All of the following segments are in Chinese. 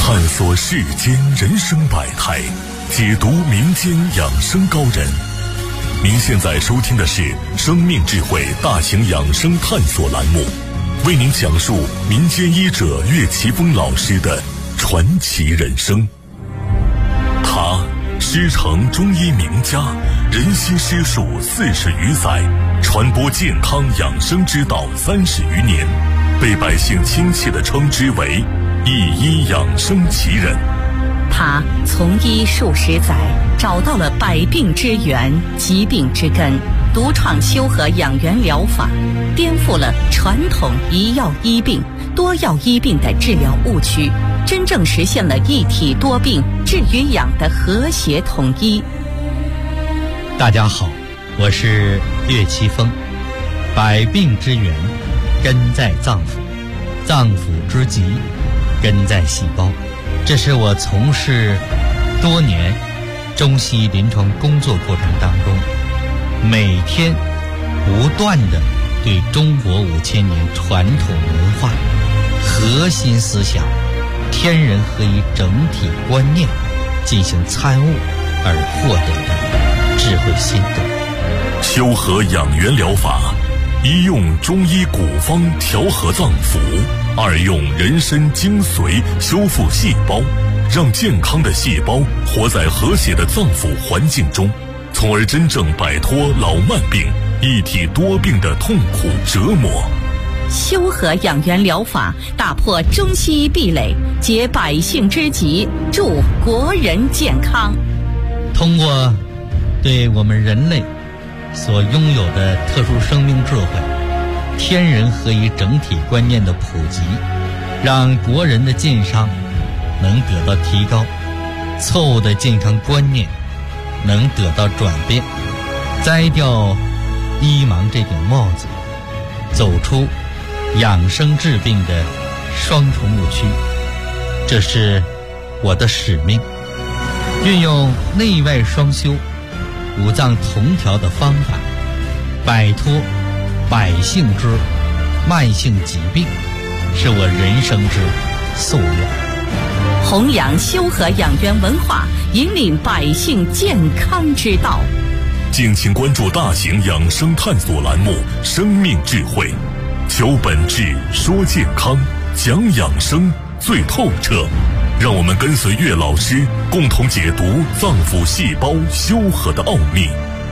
探索世间人生百态，解读民间养生高人。您现在收听的是生命智慧大型养生探索栏目，为您讲述民间医者岳奇峰老师的传奇人生。他师承中医名家，人心师术40余载，传播健康养生之道30余年，被百姓亲切地称之为一医养生奇人。 他从医数十载，找到了百病之源、疾病之根，独创修和养元疗法，颠覆了传统一药医病、多药医病的治疗误区，真正实现了一体多病、治与养的和谐统一。 大家好，我是岳奇峰。百病之源根在脏腑，脏腑之疾根在细胞。这是我从事多年中西医临床工作过程当中，每天不断地对中国5000年传统文化核心思想天人合一整体观念进行参悟而获得的智慧心得。 修和养元疗法，一用中医古方调和脏腑，二用人参精髓修复细胞，让健康的细胞活在和谐的脏腑环境中，从而真正摆脱老慢病、一体多病的痛苦折磨。 修和养元疗法打破中西医壁垒，解百姓之急，助国人健康。 通过对我们人类所拥有的特殊生命智慧、天人合一整体观念的普及，让国人的健康能得到提高，错误的健康观念能得到转变，摘掉医盲这顶帽子，走出养生治病的双重误区。这是我的使命，运用内外双修、五脏同调的方法，摆脱百姓之慢性疾病，是我人生之夙愿。 弘扬修和养元文化，引领百姓健康之道。 敬请关注大型养生探索栏目《生命智慧》，求本质，说健康，讲养生最透彻。让我们跟随岳老师，共同解读脏腑细胞修和的奥秘。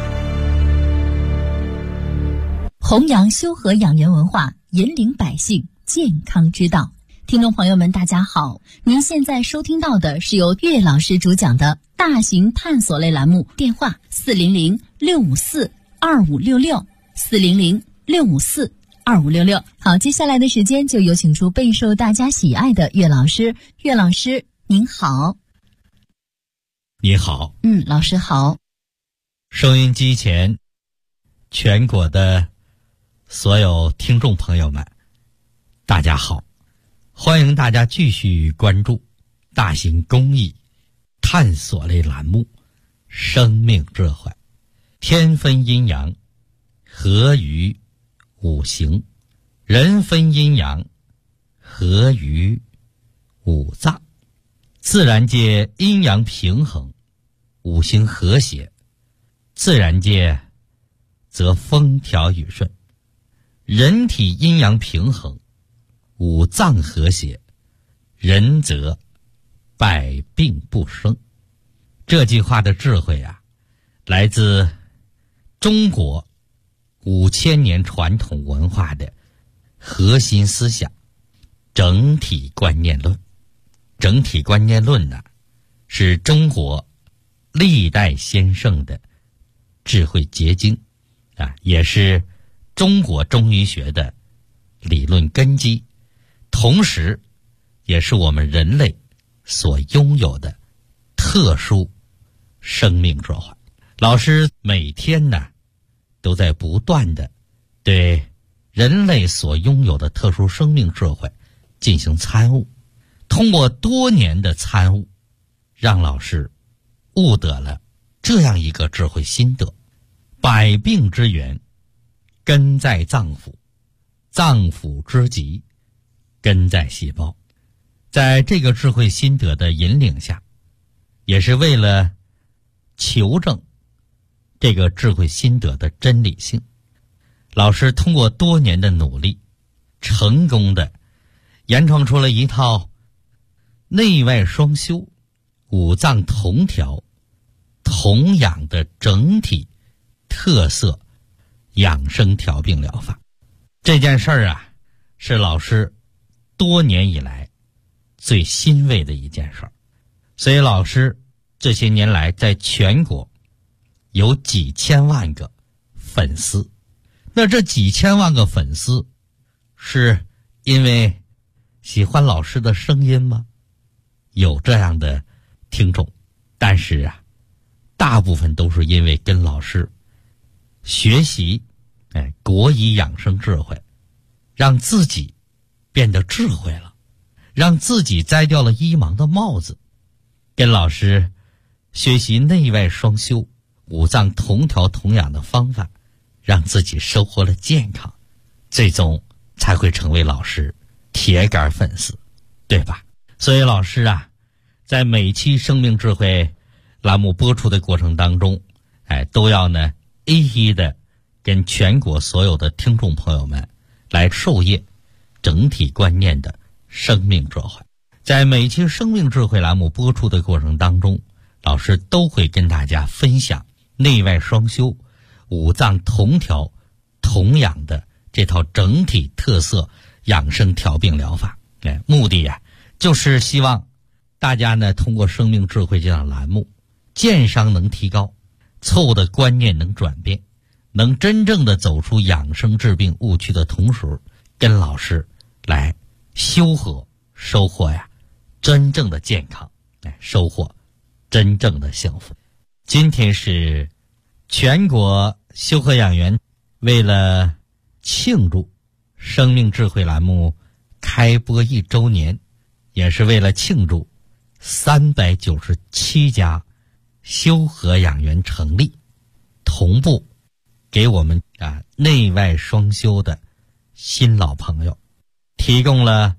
弘扬修和养元文化，引领百姓健康之道。听众朋友们大家好，您现在收听到的是由岳老师主讲的大型探索类栏目，电话400-654-2566 400-654-2566。好，接下来的时间就有请出备受大家喜爱的岳老师。岳老师您好。 你好。 老师好。 收音机前全国的所有听众朋友们大家好，欢迎大家继续关注大型公益探索类栏目《生命智慧》。天分阴阳，合于五行；人分阴阳，合于五脏。自然界阴阳平衡，五行和谐；自然界则风调雨顺。人体阴阳平衡，五脏和谐，人则百病不生。这句话的智慧啊，来自中国5000年传统文化的核心思想整体观念论。整体观念论呢，是中国历代先圣的智慧结晶啊，也是中国中医学的理论根基，同时也是我们人类所拥有的特殊生命智慧。老师每天呢都在不断的对人类所拥有的特殊生命智慧进行参悟，通过多年的参悟，让老师悟得了这样一个智慧心得：百病之源根在脏腑，脏腑之疾根在细胞。 在这个智慧心得的引领下，也是为了求证这个智慧心得的真理性，老师通过多年的努力，成功的研创出了一套内外双修、五脏同调、同养的整体特色养生调病疗法。这件事儿啊，是老师多年以来最欣慰的一件事儿。所以老师这些年来在全国有几千万个粉丝。那这几千万个粉丝是因为喜欢老师的声音吗？有这样的听众，但是啊，大部分都是因为跟老师学习国医养生智慧，让自己变得智慧了，让自己摘掉了医盲的帽子，跟老师学习内外双修、五脏同调同养的方法，让自己收获了健康，最终才会成为老师铁杆粉丝，对吧？所以老师啊，在每期生命智慧栏目播出的过程当中，都要呢一一的跟全国所有的听众朋友们来授业整体观念的生命智慧。在每期生命智慧栏目播出的过程当中，老师都会跟大家分享内外双修、五脏同调同养的这套整体特色养生调病疗法。目的呀，就是希望大家呢通过生命智慧这档栏目，健商能提高，错误的观念能转变，能真正的走出养生治病误区的同时，跟老师来修和收获呀真正的健康，收获真正的幸福。今天是全国修和养元为了庆祝生命智慧栏目开播1周年，也是为了庆祝397家修和养元成立，同步给我们内外双修的新老朋友提供了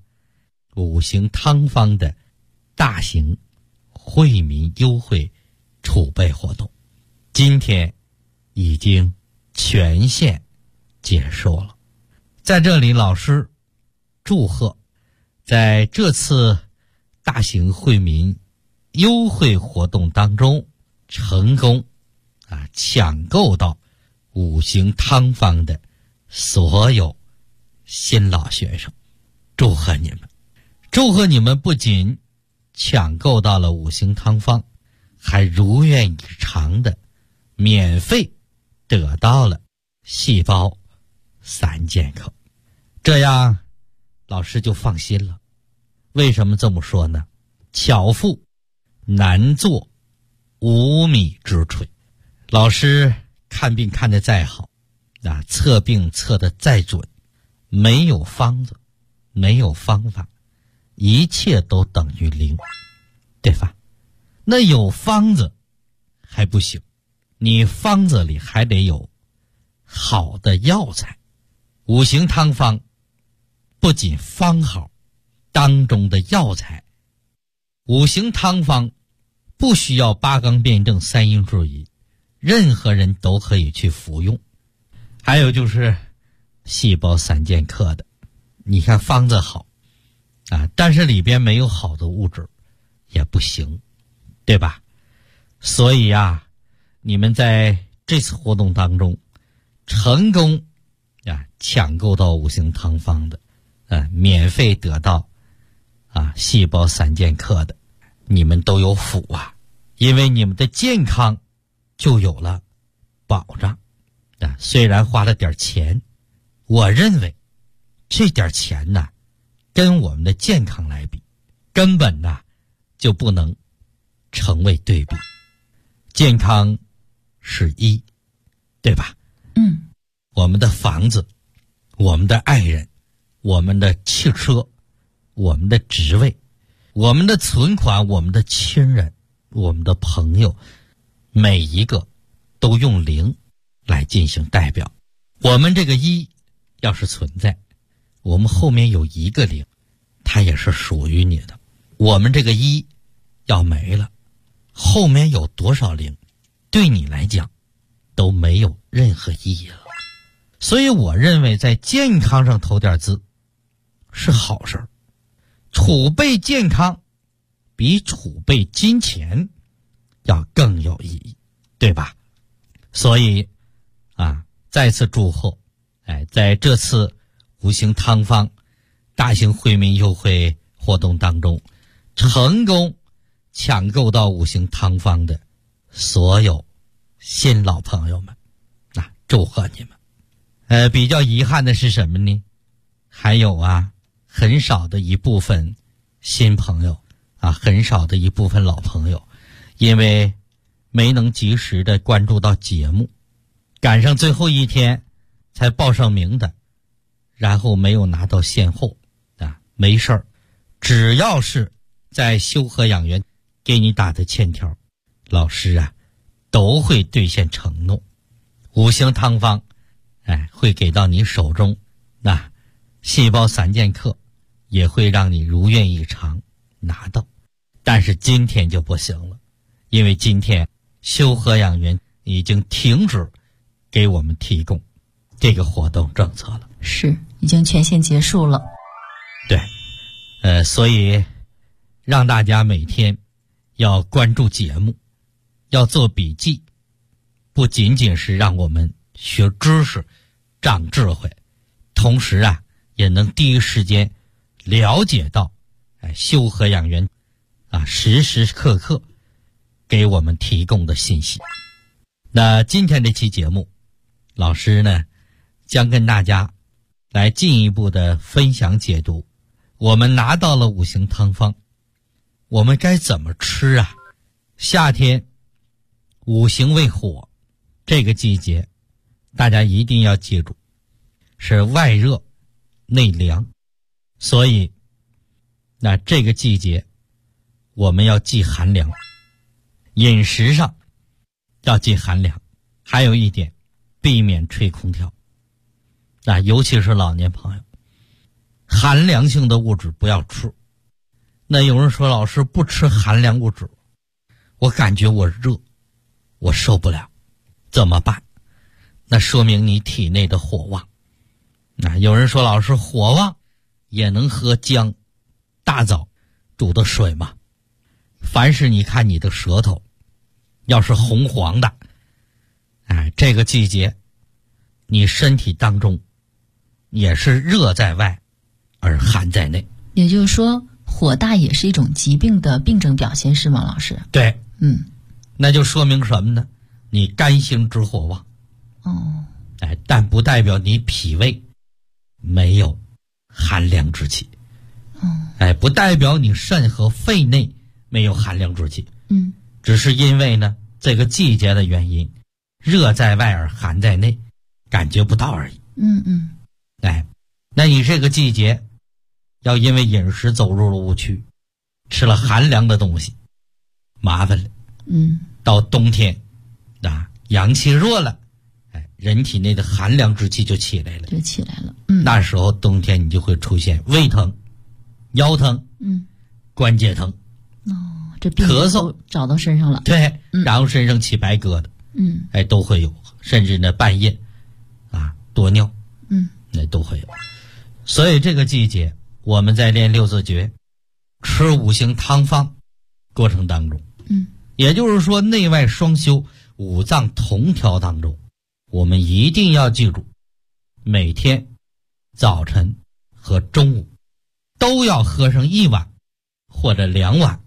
5行汤方的大型惠民优惠储备活动，今天已经全线结束了。在这里老师祝贺在这次大型惠民优惠活动当中成功抢购到5行汤方的所有新老学生，祝贺你们！祝贺你们不仅抢购到了5行汤方，还如愿以偿的免费得到了细胞3剑客，这样老师就放心了。为什么这么说呢？巧妇难做无米之炊。老师看病看得再好，测病测得再准，没有方子，没有方法，一切都等于0，对吧？那有方子还不行，你方子里还得有好的药材。5行汤方不仅方好，当中的药材，5行汤方不需要8纲辩证3因制宜，任何人都可以去服用。还有就是细胞3剑客的，你看方子好但是里边没有好的物质也不行，对吧？所以你们在这次活动当中成功抢购到5行汤方的免费得到细胞3剑客的，你们都有福因为你们的健康就有了保障虽然花了点钱，我认为这点钱跟我们的健康来比，根本就不能成为对比。健康是1，对吧？我们的房子，我们的爱人，我们的汽车，我们的职位，我们的存款，我们的亲人，我们的朋友，每一个都用0来进行代表。我们这个1要是存在，我们后面有1个0，它也是属于你的。 我们这个一要没了，后面有多少零，对你来讲都没有任何意义了。所以我认为在健康上投点资是好事儿，储备健康比储备金钱要更有意义，对吧？所以再次祝贺，在这次五行汤方大型惠民优惠活动当中，成功抢购到五行汤方的所有新老朋友们，祝贺你们。比较遗憾的是什么呢？还有很少的一部分新朋友很少的一部分老朋友，因为没能及时的关注到节目，赶上最后一天才报上名的，然后没有拿到现货没事儿，只要是在修和养元给你打的欠条，老师都会兑现承诺。五行汤方会给到你手中，细胞3剑客也会让你如愿以偿拿到。但是今天就不行了，因为今天修和养元已经停止给我们提供这个活动政策了， 是已经全线结束了。 对，所以让大家每天要关注节目，要做笔记，不仅仅是让我们学知识长智慧，同时也能第一时间了解到修和养元时时刻刻给我们提供的信息。那今天这期节目，老师呢将跟大家来进一步的分享解读。我们拿到了五行汤方，我们该怎么吃夏天五行为火，这个季节大家一定要记住，是外热内凉，所以这个季节我们要忌寒凉，饮食上要忌寒凉，还有一点避免吹空调，尤其是老年朋友，寒凉性的物质不要吃。那有人说，老师不吃寒凉物质，我感觉我热，我受不了，怎么办？那说明你体内的火旺。有人说，老师火旺也能喝姜、大枣煮的水吗？凡是你看你的舌头要是红黄的，这个季节你身体当中也是热在外而寒在内。 也就是说，火大也是一种疾病的病症表现，是吗，老师？ 对，那就说明什么呢？你肝星之火旺。但不代表你脾胃没有寒凉之气。不代表你肾和肺内没有寒凉之气。只是因为呢这个季节的原因，热在外而寒在内，感觉不到而已。那你这个季节要因为饮食走入了误区，吃了寒凉的东西，麻烦了。到冬天阳气弱了，人体内的寒凉之气就起来了。那时候冬天你就会出现胃疼、腰疼、关节疼， 这病咳嗽找到身上了。 对，然后身上起白疙瘩，都会有，甚至呢半夜多尿，那都会有。所以这个季节我们在练六字诀、吃五行汤方过程当中，也就是说内外双修、五脏同调当中，我们一定要记住，每天早晨和中午都要喝上1碗或者2碗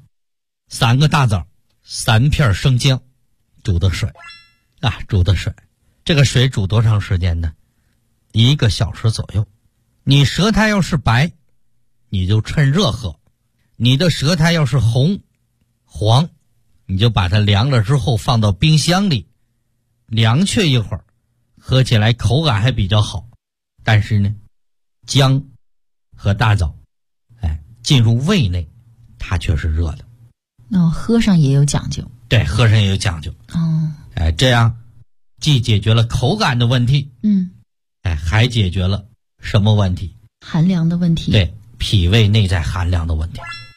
3个大枣、3片生姜煮的水。这个水煮多长时间呢？1个小时左右。你舌苔要是白，你就趁热喝；你的舌苔要是红、黄，你就把它凉了之后放到冰箱里凉却一会儿，喝起来口感还比较好。但是呢，姜和大枣进入胃内，它却是热的。 喝上也有讲究。 对，喝上也有讲究。这样既解决了口感的问题，还解决了什么问题？ 寒凉的问题。 对，脾胃内在寒凉的问题。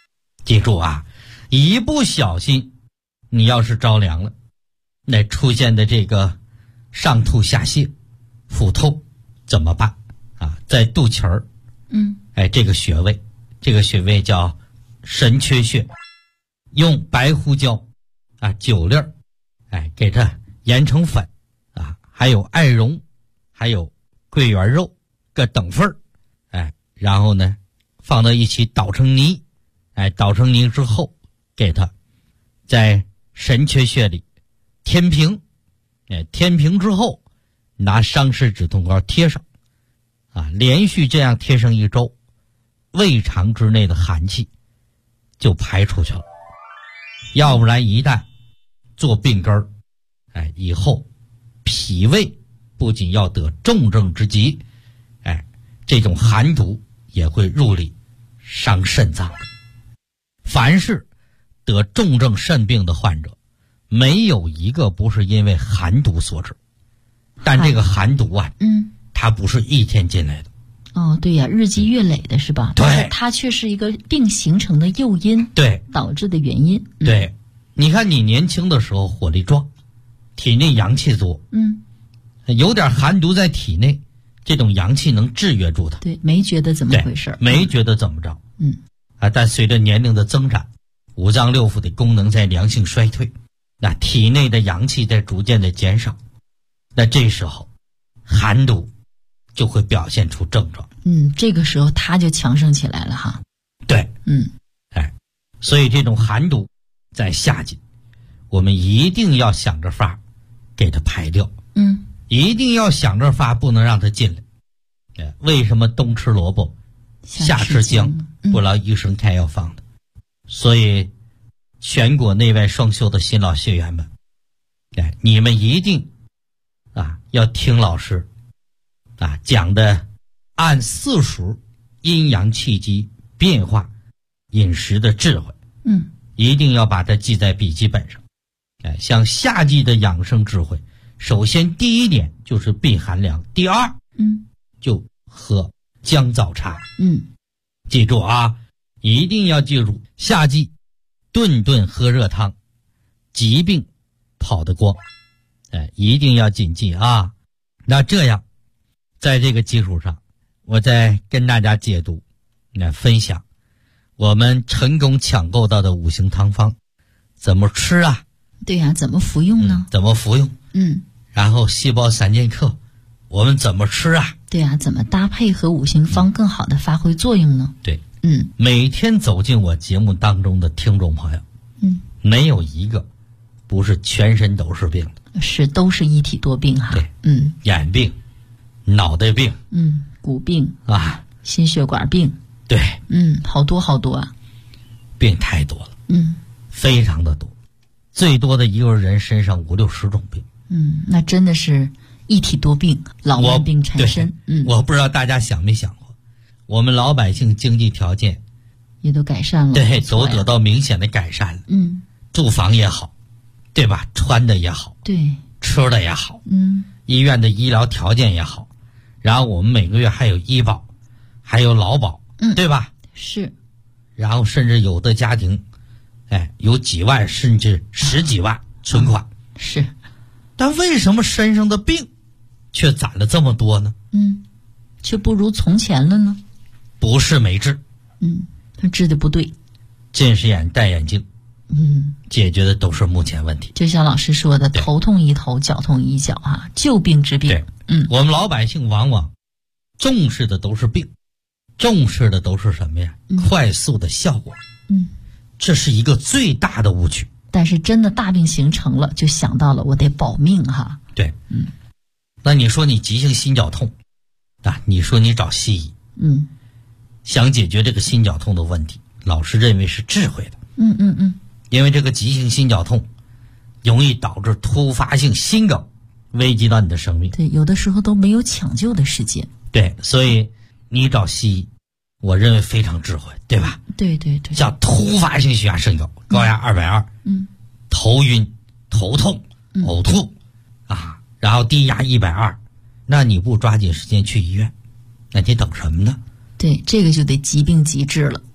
记住啊，一不小心你要是着凉了，那出现的这个上吐下泻、腹痛怎么办啊？在肚脐儿，这个穴位叫神阙穴，用白胡椒啊9粒儿，给它研成粉啊，还有艾绒，还有桂圆肉各等份儿，然后呢放到一起捣成泥，捣成泥之后，给它在神阙穴里填平，填平之后拿伤湿止痛膏贴上，连续这样贴上1周，胃肠之内的寒气就排出去了。要不然一旦做病根儿，以后脾胃不仅要得重症之疾，这种寒毒也会入里伤肾脏。凡是得重症肾病的患者，没有一个不是因为寒毒所致。但这个寒毒啊，它不是一天进来的。 哦，对呀，日积月累的是吧？ 对， 但是它却是一个病形成的诱因， 对， 导致的原因。 对，你看你年轻的时候火力壮，体内阳气多，有点寒毒在体内，这种阳气能制约住它。 对，没觉得怎么回事， 没觉得怎么着。但随着年龄的增长，五脏六腑的功能在良性衰退，那体内的阳气在逐渐的减少，那这时候寒毒就会表现出症状。 这个时候它就强盛起来了哈。 对，所以这种寒毒在夏季，我们一定要想着法给它排掉。一定要想着法，不能让它进来。为什么冬吃萝卜夏吃姜，不劳医生开药方的？所以全国内外双修的新老学员们，你们一定要听老师讲的按4属阴阳气机变化饮食的智慧，一定要把它记在笔记本上。像夏季的养生智慧，首先第一点就是避寒凉，第二就喝姜枣茶。记住啊，一定要记住，夏季顿顿喝热汤，疾病跑得光。一定要谨记啊。那这样在这个基础上，我再跟大家解读分享我们成功抢购到的5行汤方怎么吃啊？ 对呀，怎么服用呢？ 怎么服用？然后细胞3剑客我们怎么吃啊？ 对呀，怎么搭配和5行方更好的发挥作用呢？ 对，每天走进我节目当中的听众朋友，没有一个不是全身都是病的， 是都是一体多病哈。 对，眼病、脑袋病， 骨病啊， 心血管病， 对， 好多好多啊， 病太多了，非常的多，最多的一个人身上5、60种病。 那真的是一体多病，老万病缠身。 我不知道大家想没想过，我们老百姓经济条件也都改善了， 对，都得到明显的改善了。住房也好，对吧？穿的也好， 对， 吃的也好，医院的医疗条件也好，然后我们每个月还有医保，还有劳保，对吧？ 是。 然后甚至有的家庭，有几万甚至10几万存款。 是。 但为什么身上的病却攒了这么多呢？ 却不如从前了呢？ 不是没治， 他治的不对。 近视眼戴眼镜，解决的都是目前问题。 就像老师说的，头痛医头，脚痛医脚啊，旧病治病。 对，我们老百姓往往重视的都是病，重视的都是什么呀？快速的效果。这是一个最大的误区。 但是真的大病形成了，就想到了我得保命哈。 对，那你说你急性心绞痛你说你找西医，想解决这个心绞痛的问题，老师认为是智慧的。因为这个急性心绞痛容易导致突发性心梗，危及到你的生命。 对，有的时候都没有抢救的时间。 对，所以你找西医，我认为非常智慧，对吧？ 对对对。 像突发性血压升高，高压220，头晕、头痛、呕吐然后低压120，那你不抓紧时间去医院，那你等什么呢？ 对，这个就得疾病急治了。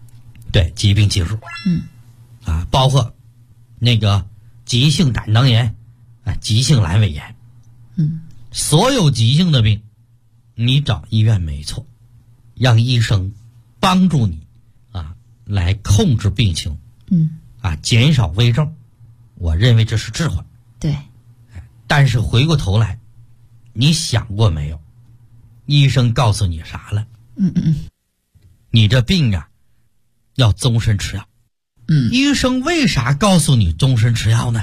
对，疾病记录。包括那个急性胆囊炎急性阑尾炎，所有急性的病，你找医院没错，让医生帮助你来控制病情，减少危症，我认为这是智慧。 对。 但是回过头来，你想过没有？医生告诉你啥了？你这病要终身吃药。医生为啥告诉你终身吃药呢？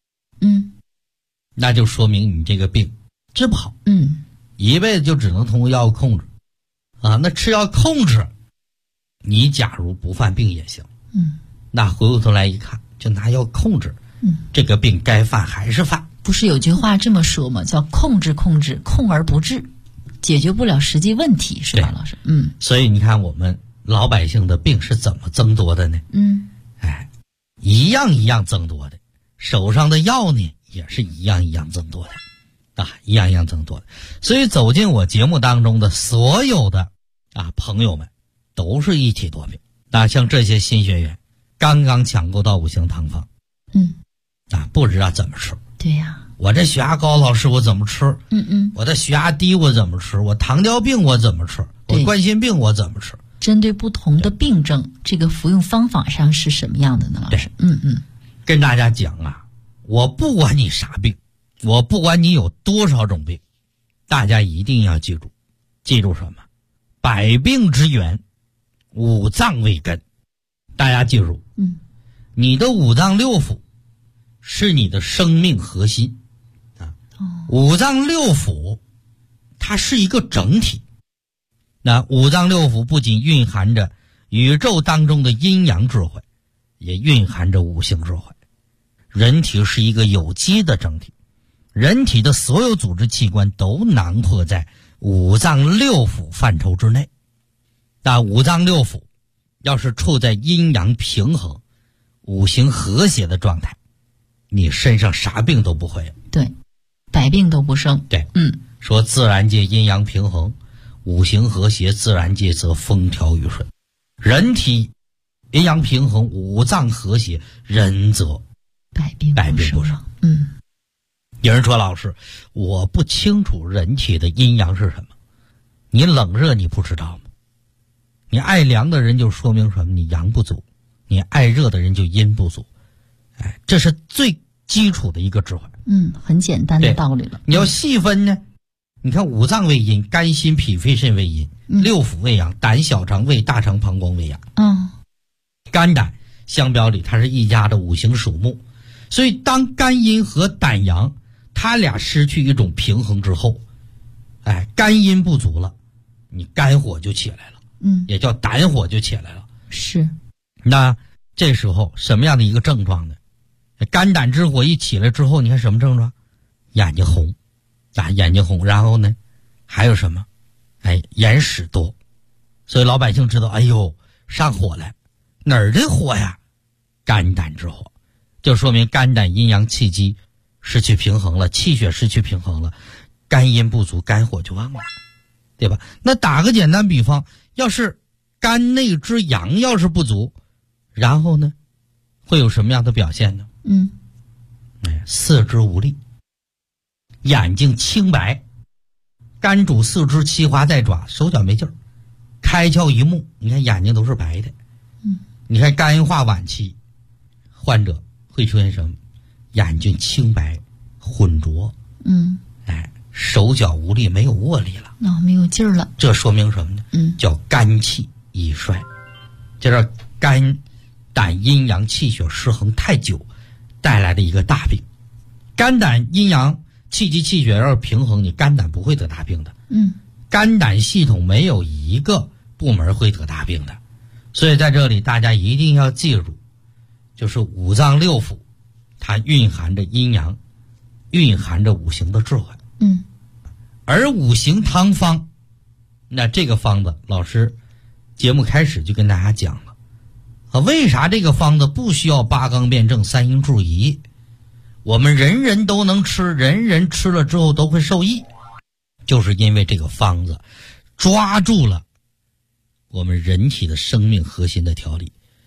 那就说明你这个病治不好。一辈子就只能通过药物控制。那吃药控制，你假如不犯病也行。那回过头来一看，就拿药控制，这个病该犯还是犯。 不是有句话这么说吗？叫控制，控而不治，解决不了实际问题，是吧，老师？ 所以你看我们老百姓的病是怎么增多的呢？一样一样增多的，手上的药呢也是一样一样增多的，一样一样增多的。所以走进我节目当中的所有的朋友们，都是一体多病。像这些新学员，刚刚抢购到五行汤方，不知道怎么吃。 对呀。 我这血压高，老师我怎么吃？我的血压低我怎么吃？我糖尿病我怎么吃？我冠心病我怎么吃？ 针对不同的病症，这个服用方法上是什么样的呢，老师？ 跟大家讲我不管你啥病，我不管你有多少种病，大家一定要记住什么？百病之源，五脏为根。大家记住，你的五脏六腑是你的生命核心五脏六腑它是一个整体。那五脏六腑不仅蕴含着宇宙当中的阴阳智慧，也蕴含着五行智慧。人体是一个有机的整体，人体的所有组织器官都囊括在五脏六腑范畴之内。但五脏六腑要是处在阴阳平衡、五行和谐的状态，你身上啥病都不会。 对，百病都不生。 对，说自然界阴阳平衡，五行和谐，自然界则风调雨顺。人体阴阳平衡，五脏和谐，人则百病不生。 有人说，老师，我不清楚人体的阴阳是什么。你冷热你不知道吗？你爱凉的人就说明什么？你阳不足。你爱热的人就阴不足。这是最基础的一个智慧。 很简单的道理了。 你要细分呢，你看五脏为阴，肝心脾肺肾为阴，六腑为阳，胆小肠胃大肠膀胱为阳。肝胆相表里它是一家的五行属木，所以当肝阴和胆阳它俩失去一种平衡之后，肝阴不足了，你肝火就起来了，也叫胆火就起来了。 是。 那这时候什么样的一个症状呢？肝胆之火一起来之后，你看什么症状？眼睛红眼睛红，然后呢还有什么？眼屎多。所以老百姓知道，上火了。哪儿的火呀？肝胆之火，就说明肝胆阴阳气机失去平衡了，气血失去平衡了，肝阴不足，肝火就旺了，对吧？那打个简单比方，要是肝内之阳要是不足，然后呢会有什么样的表现呢？四肢无力，眼睛青白，肝主四肢，七花在爪，手脚没劲儿，开窍一目，你看眼睛都是白的。你看肝化晚期患者会出现什么？眼睛青白，浑浊，手脚无力，没有握力了， 没有劲儿了。 这说明什么呢？叫肝气已衰，这是肝胆阴阳气血失衡太久带来的一个大病。肝胆阴阳气机气血要是平衡，你肝胆不会得大病的。肝胆系统没有一个部门会得大病的。所以在这里大家一定要记住，就是五脏六腑它蕴含着阴阳，蕴含着五行的智慧。而五行汤方，那这个方子老师节目开始就跟大家讲了为啥这个方子不需要八纲辩证三阴注仪，我们人人都能吃，人人吃了之后都会受益，就是因为这个方子抓住了我们人体的生命核心的调理，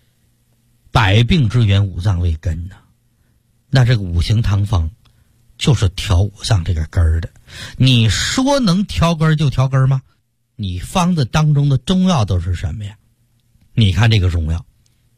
百病之源五脏为根呢。那这个五行汤方就是调五脏这个根儿的。你说能调根儿就调根儿吗？你方子当中的中药都是什么呀？你看这个中药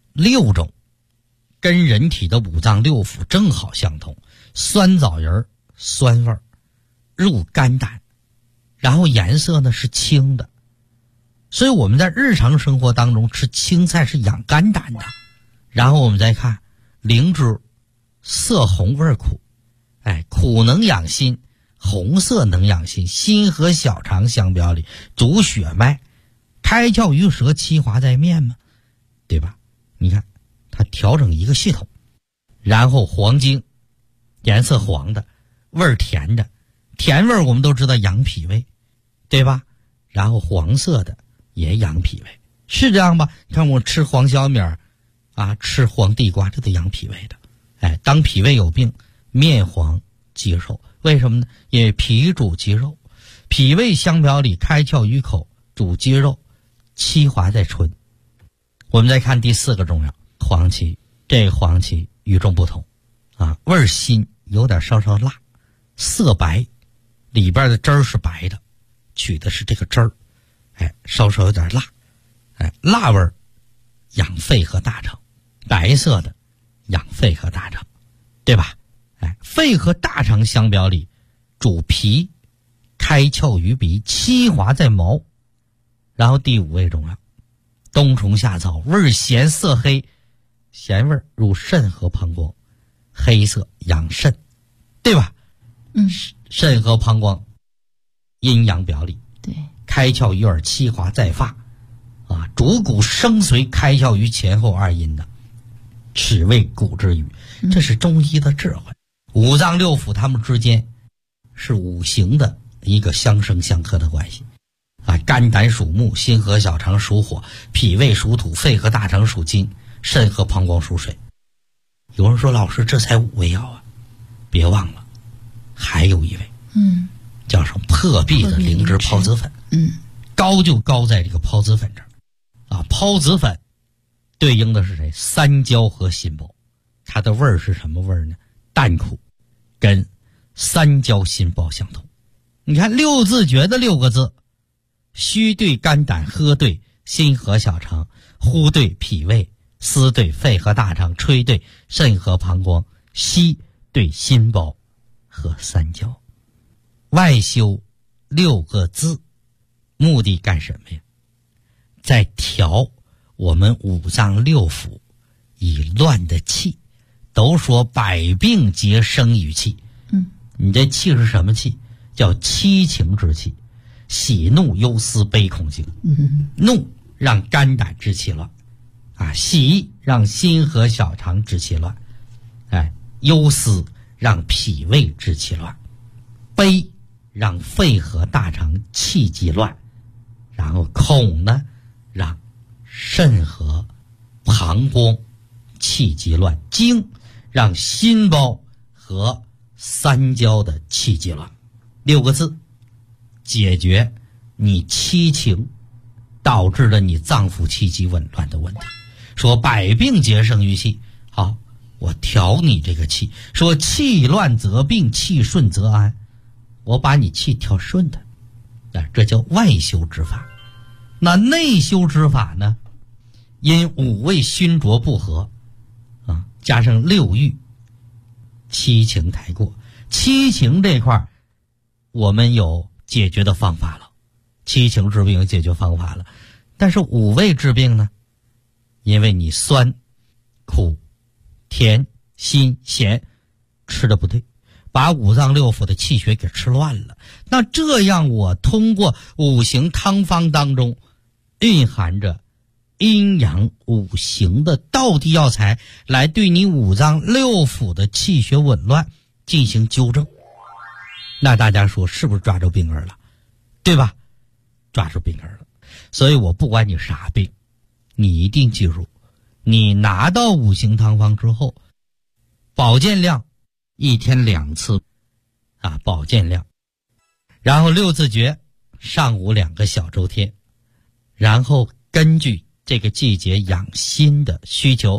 6种，跟人体的五脏六腑正好相同。酸枣仁酸味儿，入肝胆，然后颜色呢是青的，所以我们在日常生活当中吃青菜是养肝胆的。然后我们再看灵芝，色红味苦，苦能养心，红色能养心，心和小肠相表里，主血脉，开窍于舌，气滑在面嘛，对吧？你看它调整一个系统。然后黄精，颜色黄的，味儿甜的，甜味儿我们都知道养脾胃，对吧？然后黄色的也养脾胃，是这样吧？你看我吃黄小米啊，吃黄地瓜，这都养脾胃的。当脾胃有病，面黄肌瘦，为什么呢？因为脾主肌肉，脾胃相表里，开窍于口，主肌肉，气滑在唇。我们再看第4个中药黄芪，这个黄芪与众不同啊，味儿辛，有点稍稍辣，色白，里边的汁儿是白的，取的是这个汁儿，稍稍有点辣，辣味儿养肺和大肠，白色的养肺和大肠，对吧？肺和大肠相表里，主脾，开窍于鼻，气滑在毛。然后第5味中药冬虫夏草，味儿咸，色黑，咸味入肾和膀胱，黑色养肾，对吧？肾和膀胱阴阳表里， 对， 开窍于耳，气滑在发啊，主骨生髓，开窍于前后二阴的，齿为骨之余。这是中医的智慧。五脏六腑它们之间是五行的一个相生相克的关系啊，肝胆属木，心和小肠属火，脾胃属土，肺和大肠属金，肾和膀胱属水。有人说老师这才5味药啊，别忘了还有一味，叫什么破壁的灵芝孢子粉。高就高在这个孢子粉这儿啊，孢子粉对应的是谁？三焦和心包，它的味儿是什么味儿呢？淡苦，跟三焦心包相同。你看六字诀的6个字，虚对肝胆，喝对心和小肠，呼对脾胃，思对肺和大肠，吹对肾和膀胱，吸对心包和三焦。外修6个字，目的干什么呀？在调我们五脏六腑以乱的气。都说百病皆生于气，你这气是什么气？叫七情之气，喜怒忧思悲恐惊。怒让肝胆之气乱啊，喜让心和小肠之气乱，忧思让脾胃之气乱，悲让肺和大肠气机乱，然后恐呢让肾和膀胱气机乱，惊让心包和三焦的气机乱。6个字解决你七情导致了你脏腑气机紊乱的问题。说百病皆生于气，好，我调你这个气。说气乱则病，气顺则安，我把你气调顺的，这叫外修之法。那内修之法呢？因5味熏浊不和啊，加上6欲，七情太过。七情这块我们有解决的方法了，七情治病有解决方法了。但是5味治病呢？因为你酸、苦、甜、辛、咸吃的不对，把五脏六腑的气血给吃乱了。那这样我通过五行汤方当中蕴含着阴阳五行的道地药材，来对你五脏六腑的气血紊乱进行纠正。那大家说是不是抓住病根了？对吧？抓住病根了。所以我不管你啥病，你一定记住，你拿到五行汤方之后，保健量1天2次啊，保健量。然后6字诀，上午2个小周天，然后根据这个季节养心的需求，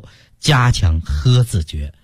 加强喝字诀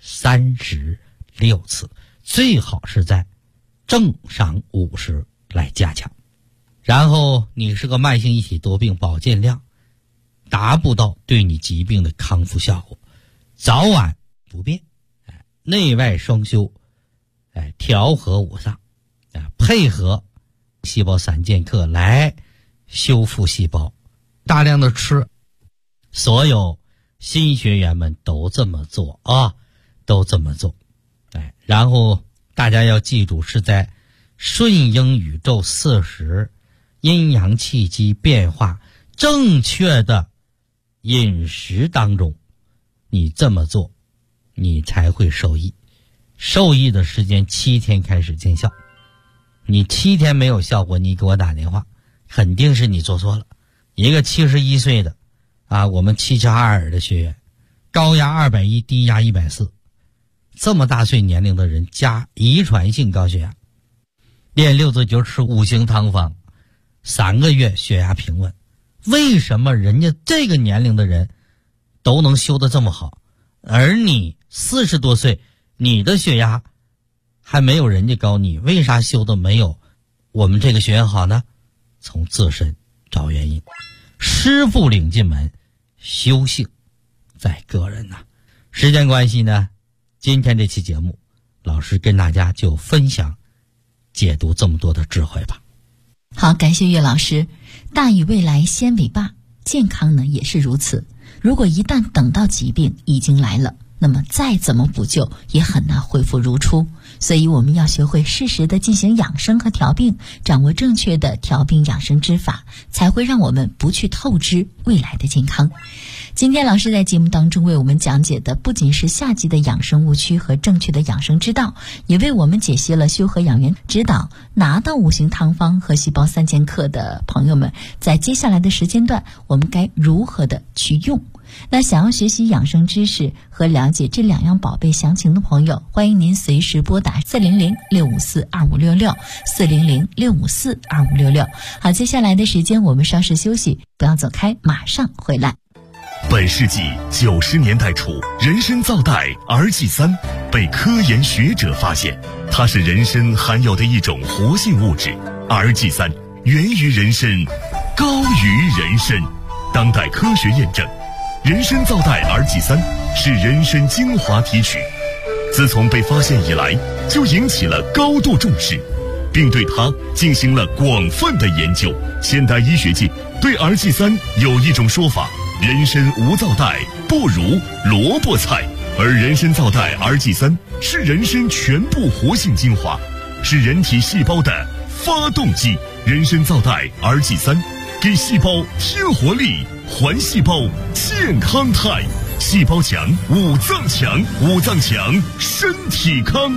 36次，最好是在正晌午时来加强。然后你是个慢性一体多病，保健量达不到对你疾病的康复效果，早晚不变，内外双修，调和五脏，配合细胞3剑客来修复细胞，大量的吃。所有新学员们都这么做啊，都这么做。然后大家要记住，是在顺应宇宙40阴阳气机变化正确的饮食当中，你这么做你才会受益。受益的时间7天开始见效，你7天没有效果，你给我打电话，肯定是你做错了。一个71岁的我们齐齐哈尔的学员，高压210，低压140，这么大岁年龄的人加遗传性高血压，练6字诀吃5行汤方，3个月血压平稳。为什么人家这个年龄的人都能修得这么好，而你40多岁，你的血压还没有人家高，你为啥修得没有我们这个学员好呢？从自身找原因，师傅领进门，修行在个人呐。时间关系呢，今天这期节目老师跟大家就分享解读这么多的智慧吧。 好，感谢岳老师。大以未来先为霸，健康呢也是如此。如果一旦等到疾病已经来了，那么再怎么补救也很难恢复如初。所以我们要学会适时的进行养生和调病，掌握正确的调病养生之法，才会让我们不去透支未来的健康。今天老师在节目当中为我们讲解的不仅是夏季的养生误区和正确的养生之道，也为我们解析了修和养元指导拿到5行汤方和细胞3剑客的朋友们，在接下来的时间段我们该如何的去用。那想要学习养生知识和了解这2样宝贝详情的朋友，欢迎您随时拨打400-654-2566 400-654-2566。好，接下来的时间我们稍事休息，不要走开，马上回来。 本世纪90年代初，人参皂苷 RG3 被科研学者发现，它是人参含有的一种活性物质。RG3 源于人参，高于人参。当代科学验证，人参皂苷 RG3 是人参精华提取，自从被发现以来，就引起了高度重视，并对它进行了广泛的研究。现代医学界对 RG3 有一种说法：人参无皂苷，不如萝卜菜。而人参皂苷 RG3 是人参全部活性精华，是人体细胞的发动机。人参皂苷 RG3 给细胞添活力，还细胞健康态。细胞强，五脏强，五脏强，身体康。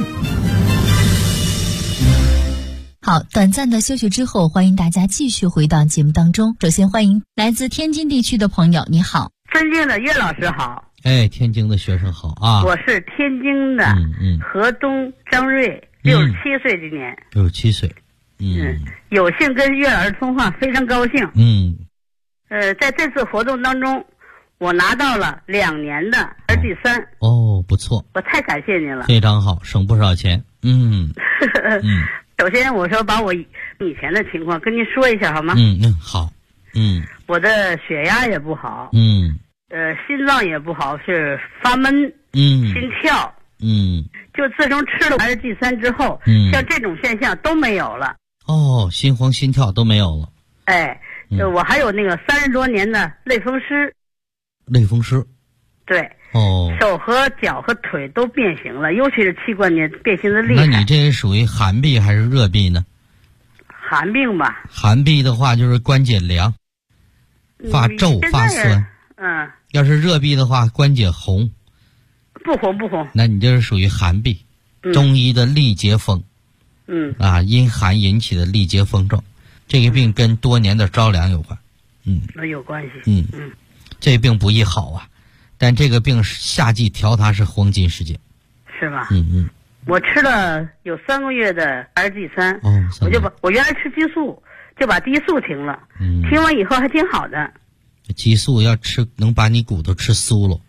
好，短暂的休息之后，欢迎大家继续回到节目当中。首先欢迎来自天津地区的朋友，你好。 尊敬的岳老师好。 天津的学生好啊。 我是天津的河东张瑞，67岁今年。 67岁。 有幸跟岳老师通话，非常高兴。在这次活动当中，我拿到了2年的RG3。 不错。 我太感谢您了。 非常好，省不少钱。 首先我说把我以前的情况跟您说一下好吗？ 好。 我的血压也不好。心脏也不好，是发闷。心跳。就自从吃了RG3之后，像这种现象都没有了。 心慌心跳都没有了。 我还有那个30多年的类风湿。 类风湿。 对。手和脚和腿都变形了，尤其是膝关节变形的厉害。 那你这属于寒痹还是热痹呢？ 寒病吧。 寒痹的话就是关节凉，发皱发酸。要是热痹的话，关节红。 不红。 那你这是属于寒痹。中医的痢结风。因寒引起的痢结风症，这个病跟多年的着凉有关。 那有关系。 这个病不易好啊，但这个病夏季调它是黄金时间。 是吧？我吃了有3个月的RG3。我原来吃激素，就把低素停了。停完以后还挺好的。 激素要吃能把你骨头吃酥了。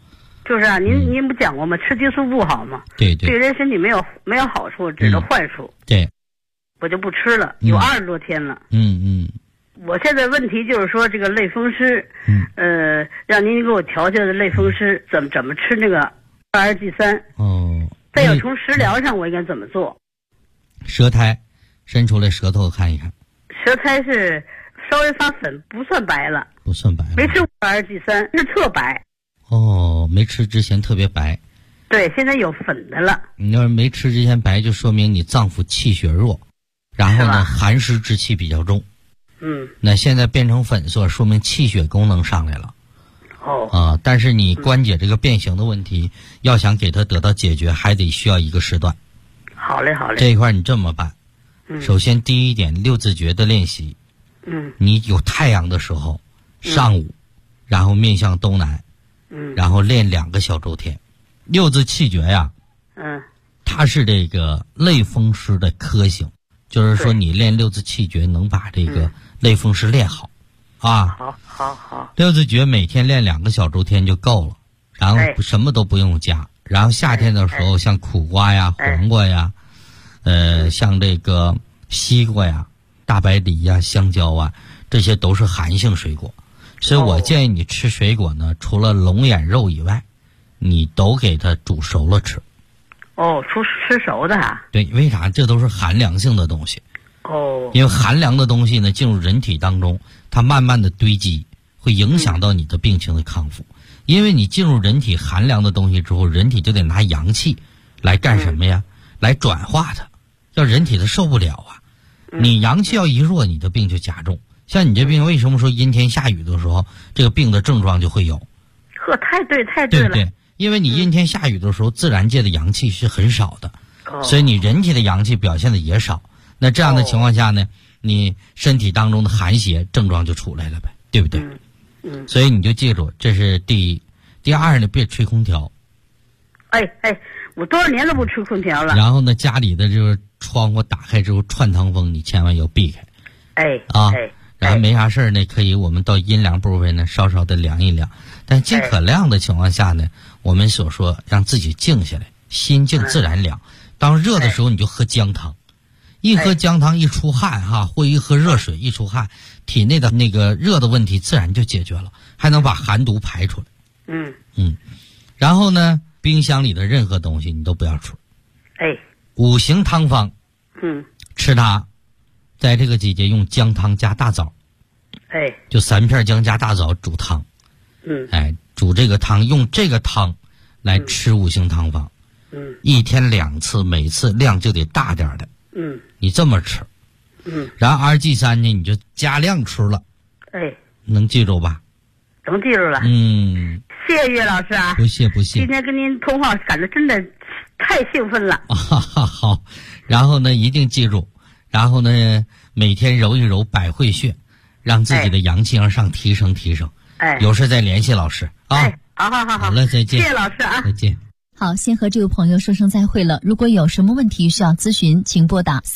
就是啊，您不讲过吗？吃激素不好吗？ 对对， 对人身体没有好处，只有坏处。 对， 我就不吃了，有20多天了。我现在问题就是说这个类风湿，让您给我调节的类风湿怎么吃那个2-2G3？再有从食疗上我应该怎么做？ 舌苔伸出来舌头看一看。 舌苔是稍微发粉，不算白了。 不算白了。 没吃2-2G3是特白。 没吃之前特别白。 对，现在有粉的了。 你要是没吃之前白，就说明你脏腑气血弱，然后呢寒湿之气比较重。那现在变成粉色，说明气血功能上来了。但是你关节这个变形的问题，要想给它得到解决，还得需要一个时段。 好嘞。 这一块你这么办。首先第一点，6字诀的练习。你有太阳的时候，上午，然后面向东南，然后练2个小周天。6字气诀呀，它是这个类风湿的科型，就是说你练6字气诀能把这个类风湿练好。 好。 6字诀每天练2个小周天就够了，然后什么都不用加。然后夏天的时候，像苦瓜呀、黄瓜呀，像这个西瓜呀、大白梨呀、香蕉啊，这些都是寒性水果，所以我建议你吃水果呢，除了龙眼肉以外，你都给它煮熟了吃。 吃熟的啊？ 对，为啥？这都是寒凉性的东西。因为寒凉的东西呢，进入人体当中，它慢慢的堆积，会影响到你的病情的康复。因为你进入人体寒凉的东西之后，人体就得拿阳气来干什么呀？来转化它，要人体它受不了啊。你阳气要一弱，你的病就加重。像你这病，为什么说阴天下雨的时候，这个病的症状就会有？ 太对了。 对不对？因为你阴天下雨的时候，自然界的阳气是很少的，所以你人体的阳气表现的也少。那这样的情况下呢，你身体当中的寒邪症状就出来了呗，对不对？所以你就记住，这是第一。第二呢，别吹空调。 我多少年都不吹空调了。 然后呢，家里的这个窗户打开之后，串堂风你千万要避开。然后没啥事呢，可以我们到阴凉部位呢，稍稍的凉一凉。但尽可量的情况下呢，我们所说让自己静下来，心静自然凉。当热的时候，你就喝姜汤。一喝姜汤一出汗或一喝热水一出汗，体内的那个热的问题自然就解决了，还能把寒毒排出来。然后呢，冰箱里的任何东西你都不要吃。5行汤方，吃它，在这个季节用姜汤加大枣，就3片姜加大枣煮汤，煮这个汤，用这个汤来吃5行汤方，一天2次，每次量就得大点的。你这么吃，然后2G3呢，你就加量吃了。能记住吧？ 能记住了。谢谢岳老师啊。 不谢。 今天跟您通话，感觉真的太兴奋了。 好，然后呢，一定记住，然后呢，每天揉一揉百会穴，让自己的阳气向上提升。有事再联系老师啊。好了，再见。 谢谢老师啊。 再见。 好，先和这位朋友说声再会了。如果有什么问题需要咨询，请拨打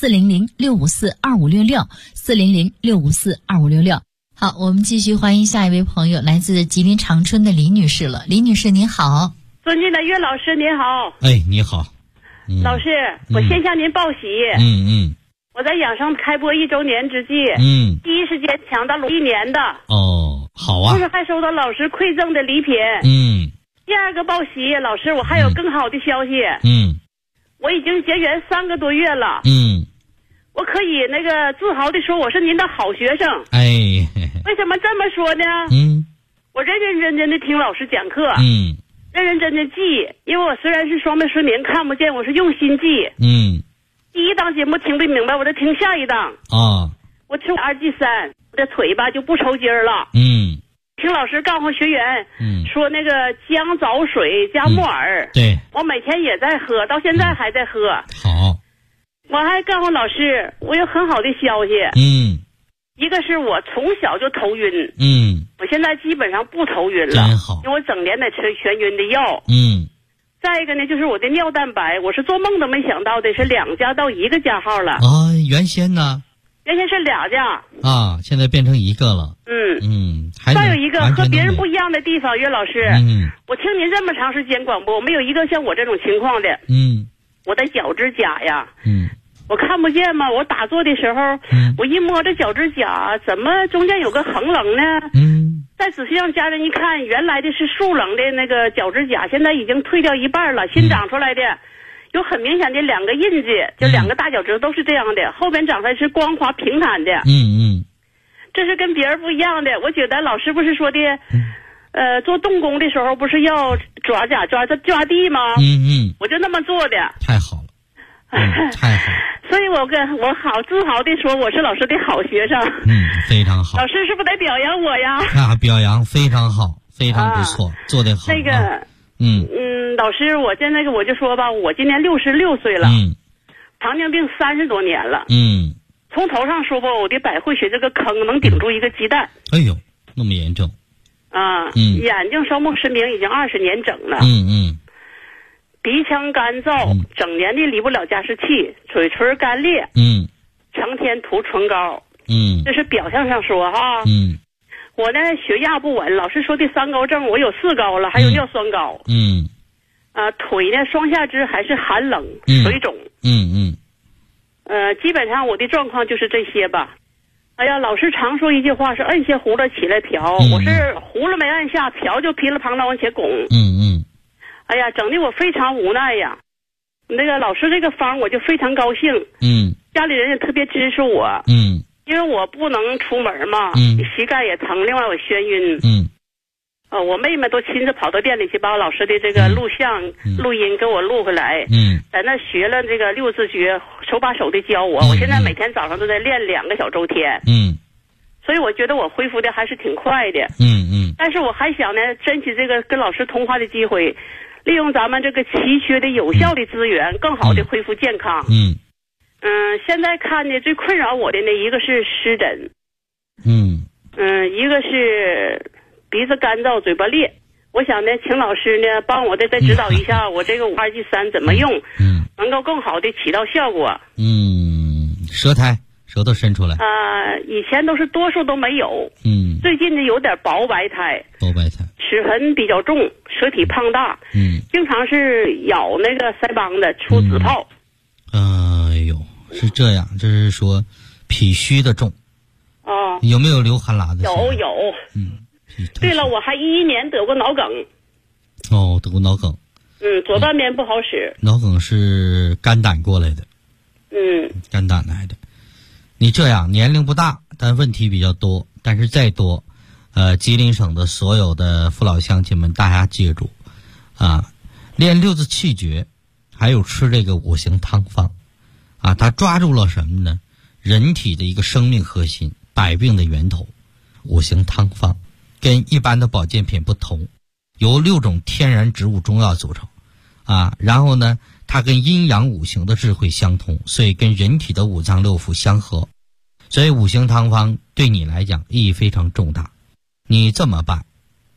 400-654-2566，400-654-2566。好，我们继续欢迎下一位朋友，来自吉林长春的李女士了。李女士您好。 尊敬的岳老师您好。 你好。 老师，我先向您报喜。我在养生开播1周年之际，第一时间抢到了1年的。 好啊。 就是还收到老师馈赠的礼品。第二个报喜，老师，我还有更好的消息。我已经结缘3个多月了。我可以自豪的说，我是您的好学生。为什么这么说呢？我认认真真的听老师讲课。认认真真记，因为我虽然是双目失明看不见，我是用心记。第一档节目听不明白，我就听下一档。我吃2G3，我的腿吧就不抽筋了。听老师告诉学员，说姜枣水加木耳， 对， 我每天也在喝，到现在还在喝。 好， 我还告诉老师，我有很好的消息。一个是我从小就头晕，我现在基本上不头晕了， 真好， 因为我整年得吃眩晕的药。再一个呢，就是我的尿蛋白，我是做梦都没想到的是2加到1个加号了。 原先呢？ 原先是2加现在变成1个了。 再有一个和别人不一样的地方，岳老师，我听您这么长时间广播，没有一个像我这种情况的。我的脚趾甲呀，我看不见嘛，我打坐的时候，我一摸这脚趾甲，怎么中间有个横棱呢？再仔细让家人一看，原来的是竖棱的那个脚趾甲，现在已经退掉一半了，新长出来的，有很明显的2个印记，就2个大脚趾都是这样的，后边长出来是光滑平坦的。这是跟别人不一样的。我觉得老师不是说的，做动工的时候不是要抓地吗？我就那么做的。 太好了。太好了。 所以我好自豪的说我是老师的好学生。 非常好。 老师是不是得表扬我呀？ 表扬非常好，非常不错，做得好。 那个，老师，我现在我就说吧，我今年66岁了，糖尿病30多年了，从头上说吧，我的百会穴这个坑能顶住一个鸡蛋。 哎呦，那么严重。 眼睛双目失明已经20年整了。鼻腔干燥，整年的离不了加湿器，嘴唇干裂，成天涂唇膏，这是表象上说哈。我呢血压不稳，老师说的3高症，我有4高了，还有尿酸高。腿呢双下肢还是寒冷，水肿。基本上我的状况就是这些吧。哎呀，老师常说一句话是摁下葫芦起来瓢，我是葫芦没按下，瓢就噼里啪啦往前拱。哎呀，整的我非常无奈呀。那个老师这个方我就非常高兴。家里人也特别支持我。因为我不能出门嘛，膝盖也疼，另外我眩晕。我妹妹都亲自跑到店里去把我老师的这个录像、录音给我录回来。在那学了这个6字诀，手把手的教我。我现在每天早上都在练2个小周天。所以我觉得我恢复的还是挺快的。但是我还想呢，珍惜这个跟老师通话的机会，利用咱们这个奇缺的有效的资源，更好的恢复健康。现在看的最困扰我的呢，一个是湿疹，一个是鼻子干燥、嘴巴裂。我想呢，请老师呢帮我再指导一下，我这个5-2-G3怎么用，能够更好的起到效果。 舌头伸出来。 以前多数都没有。最近呢有点薄白苔。齿痕比较重，舌体胖大。经常是咬那个腮帮子出紫泡。 是这样，这是说脾虚的重。有没有流汗喇子？ 有。对了，我还11年得过脑梗。 得过脑梗。 左半边不好使。 脑梗是肝胆过来的。肝胆来的。你这样年龄不大，但问题比较多。但是再多，吉林省的所有的父老乡亲们，大家记住练6字气诀，还有吃这个5行汤方。它抓住了什么呢？人体的一个生命核心，百病的源头。5行汤方跟一般的保健品不同，由6种天然植物中药组成。然后呢，它跟阴阳5行的智慧相通，所以跟人体的5脏6腑相合。所以5行汤方对你来讲意义非常重大。你这么办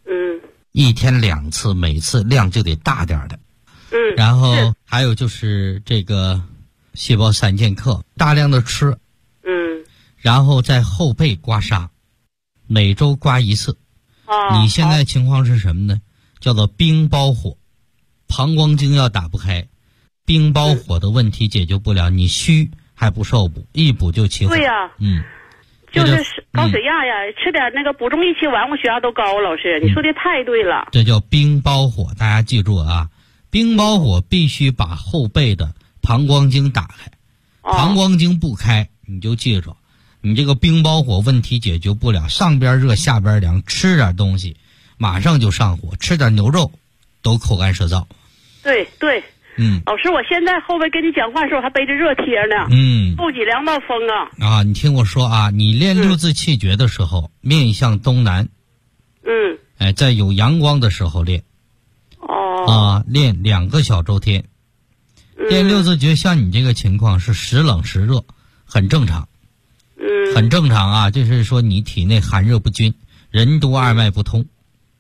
，1天2次，每次量就得大点的。然后还有就是这个细胞3剑客，大量的吃。然后在后背刮痧，每周刮1次。你现在情况是什么呢？叫做冰包火，膀胱经要打不开，冰包火的问题解决不了，你虚还不受补，一补就起火。 对呀。就是高血压呀，吃点那个补中益气丸，我血压都高。老师，你说的太对了。 这叫冰包火，大家记住冰包火必须把后背的膀胱经打开。膀胱经不开，你就记住，你这个冰包火问题解决不了，上边热下边凉，吃点东西马上就上火，吃点牛肉都口干舌燥。 对。老师，我现在后背跟你讲话的时候还背着热贴呢。后脊梁冒风你听我说你练6字气诀的时候，面向东南。在有阳光的时候练。练2个小周天。练6字诀，像你这个情况是时冷时热，很正常。很正常就是说你体内寒热不均，任督二脉不通。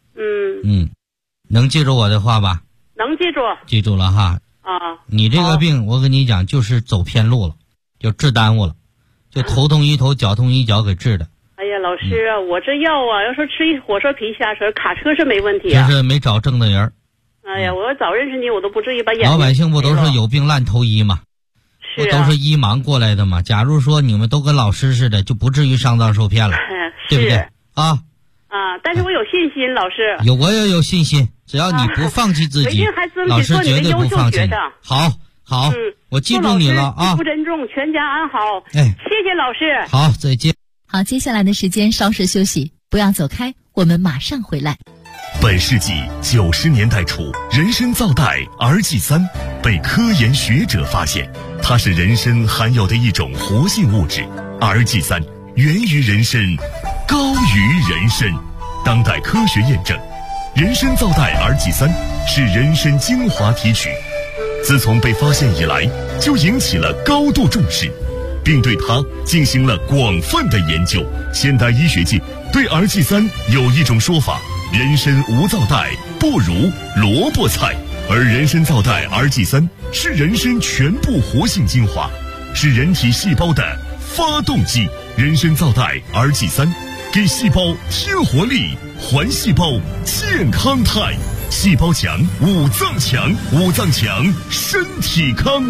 能记住我的话吧？ 能记住。 记住了哈。你这个病我跟你讲，就是走偏路了，就治耽误了，就头痛医头，脚痛医脚给治的。 哎呀，老师啊，我这药啊，要说吃一火车皮下车，卡车是没问题啊。就是没找正的人。 哎呀，我要早认识你，我都不至于把眼。 老百姓不都是有病烂投医吗？ 是都是医盲过来的嘛。假如说你们都跟老师似的，就不至于上当受骗了，对不对？啊， 但是我有信心，老师。 我也有信心，只要你不放弃自己，老师绝对不放弃。好，我记住你了啊！ 不珍重，全家安好。 哎， 谢谢老师。 好，再见。 好，接下来的时间稍事休息，不要走开，我们马上回来。 本世纪90年代初，人参皂苷 RG3 被科研学者发现，它是人参含有的一种活性物质。RG3 源于人参，高于人参。当代科学验证，人参皂苷 RG3 是人参精华提取。自从被发现以来，就引起了高度重视，并对它进行了广泛的研究。现代医学界对 RG3 有一种说法：人参无皂苷不如萝卜菜，而人参皂苷 RG3 是人参全部活性精华，是人体细胞的发动机。人参皂苷 RG3 给细胞添活力，还细胞健康态。细胞强，五脏强，五脏强，身体康。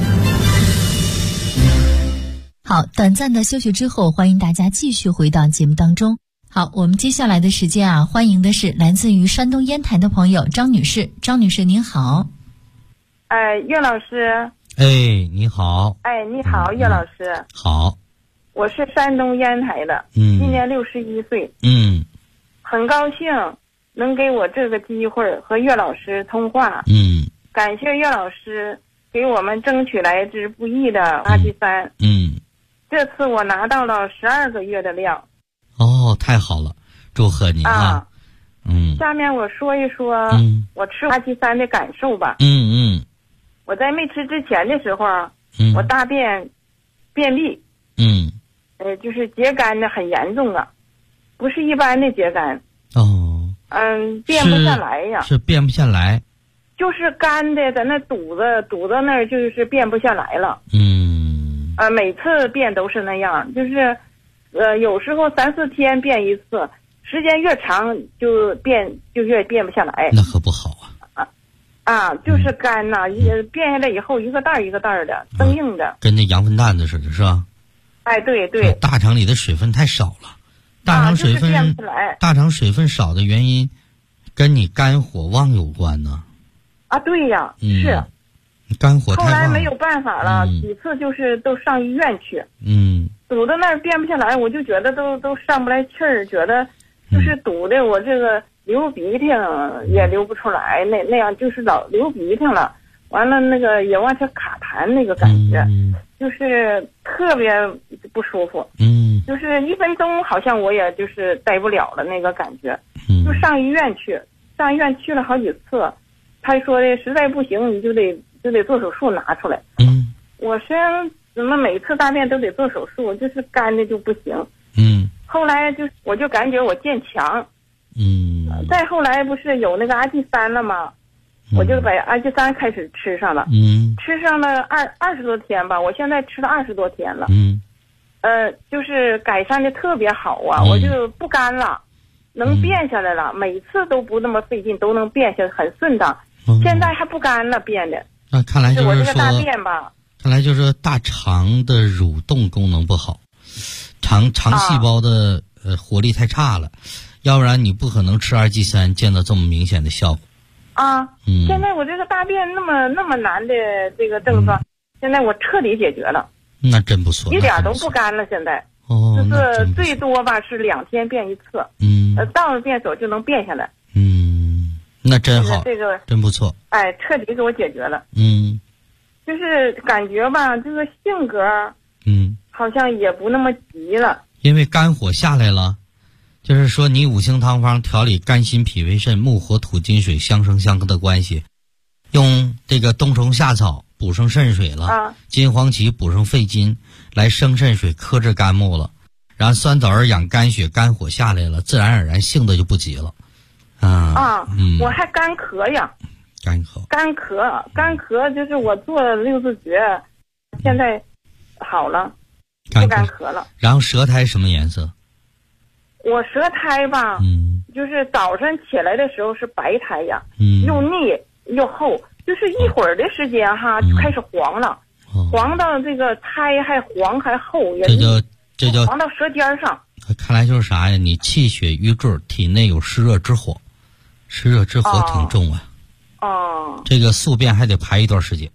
好，短暂的休息之后，欢迎大家继续回到节目当中。好，我们接下来的时间啊，欢迎的是来自于山东烟台的朋友张女士。张女士您好。 岳老师。 你好。 你好，岳老师。 好。 我是山东烟台的，今年61岁。很高兴能给我这个机会和岳老师通话。感谢岳老师给我们争取来之不易的RG3。这次我拿到了12个月的量。 哦，太好了，祝贺你啊！ 下面我说一说我吃RG3的感受吧。我在没吃之前的时候，我大便便秘。就是结干的很严重啊，不是一般的结干。便不下来呀。 是便不下来。 就是干的，在那堵到那儿，就是便不下来了。每次便都是那样，就是有时候3、4天便一次，时间越长就越便不下来。 那可不好啊。就是干呐，便下来以后一个袋一个袋的，生硬的， 跟那羊粪蛋子似的，是吧？ 对。 大肠里的水分太少了，大肠水分少的原因，跟你肝火旺有关呢。 对呀，是。 肝火太旺。 后来没有办法了，几次就是都上医院去。堵到那儿便不下来，我就觉得都上不来气儿，觉得就是堵的我这个流鼻涕也流不出来，那样就是老流鼻涕了。完了那个也往下卡痰那个感觉，就是特别不舒服。就是1分钟好像我也就是待不了了那个感觉。就上医院去了好几次，他说的实在不行你就得做手术拿出来。我说怎么每次大便都得做手术，就是干的就不行。后来我就感觉我渐强。再后来不是有那个RG3了吗？我就把RG3开始吃上了。吃上了20多天吧，我现在吃了20多天了。就是改善的特别好啊。我就不干了，能便下来了，每次都不那么费劲，都能便下来，很顺当。现在还不干了，便的。 那看来就是说， 我这个大便吧， 看来就是大肠的蠕动功能不好，肠细胞的活力太差了，要不然你不可能吃RG3见到这么明显的效果。 现在我这个大便那么难的这个症状，现在我彻底解决了。 那真不错， 一点都不干了。现在就是最多吧是2天便一次。到了便所就能便下来。 那真好， 这个真不错。 彻底给我解决了。就是感觉吧，这个性格好像也不那么急了， 因为肝火下来了。就是说你五行汤方调理肝心脾胃肾木火土金水相生相克的关系，用这个冬虫夏草补上肾水了，金黄芪补上肺金，来生肾水克制肝木了，然后酸枣仁养肝血，肝火下来了，自然而然性子就不急了。 我还干咳呀。干咳就是我做了6字诀，现在好了，不干咳了。 然后舌苔什么颜色？ 我舌苔吧，就是早晨起来的时候是白苔呀，又腻又厚，就是一会儿的时间哈，就开始黄了，黄到这个苔还黄还厚， 这叫黄到舌尖上。 看来就是啥呀？你气血瘀滞，体内有湿热之火，湿热之火挺重啊。这个宿便还得排一段时间。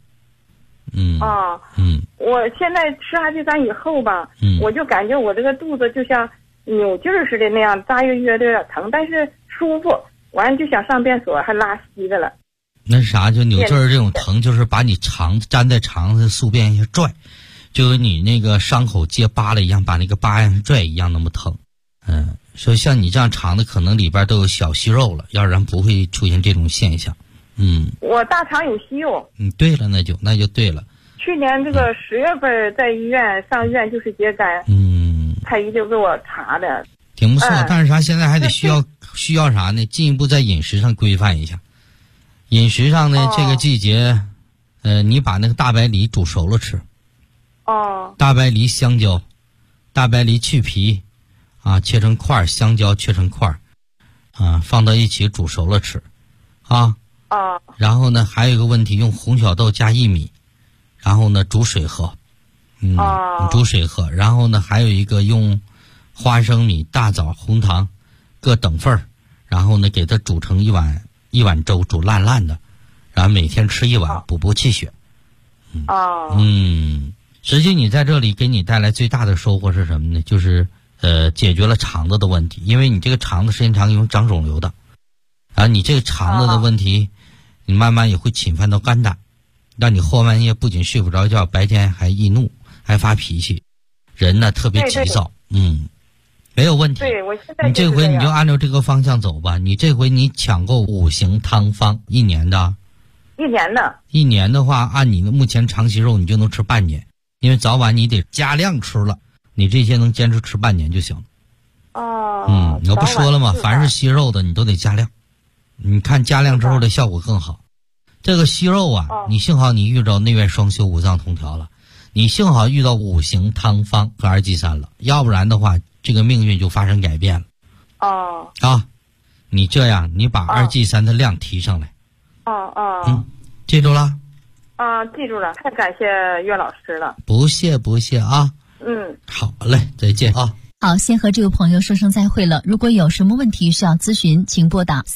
我现在吃阿基丹以后吧，我就感觉我这个肚子就像扭劲儿似的那样，大约有点疼，但是舒服。完了就想上便所，还拉稀的了。 那是啥？就扭劲儿这种疼，就是把你肠子粘在肠子宿便一下拽，就跟你那个伤口结疤了一样，把那个疤样拽一样那么疼。所以像你这样肠子可能里边都有小息肉了，要不然不会出现这种现象。 我大肠有息肉。 对了，那就对了。 去年这个10月份在上医院就是秸秆，太医就给我查的， 挺不错。但是啥？现在还得需要啥呢？进一步在饮食上规范一下。饮食上呢，这个季节，你把那个大白梨煮熟了吃。大白梨、香蕉，大白梨去皮，切成块，香蕉切成块，放到一起煮熟了吃，然后呢，还有一个问题，用红小豆加薏米，然后呢煮水喝，煮水喝。然后呢，还有一个用花生米、大枣、红糖各等份儿，然后呢给它煮成一碗粥，煮烂烂的，然后每天吃一碗，补气血。实际你在这里给你带来最大的收获是什么呢？就是解决了肠子的问题，因为你这个肠子时间长容易长肿瘤的，然后你这个肠子的问题，你慢慢也会侵犯到肝胆，让你后半夜不仅睡不着觉，白天还易怒，还发脾气，人呢特别急躁。没有问题。 对，我现在你这回你就按照这个方向走吧。你这回你抢购5行汤方1年的。1年的话，按你的目前长息肉，你就能吃半年，因为早晚你得加量吃了，你这些能坚持吃半年就行了。我不说了吗？凡是息肉的你都得加量，你看加量之后的效果更好。这个息肉你幸好你遇到内外双修、五脏同调了，你幸好遇到5行汤方和2剂3了，要不然的话这个命运就发生改变了。你这样，你把2剂3的量提上来。记住了？ 记住了，太感谢岳老师了。 不谢啊。好嘞，再见啊。 好，先和这位朋友说声再会了。如果有什么问题需要咨询，请拨打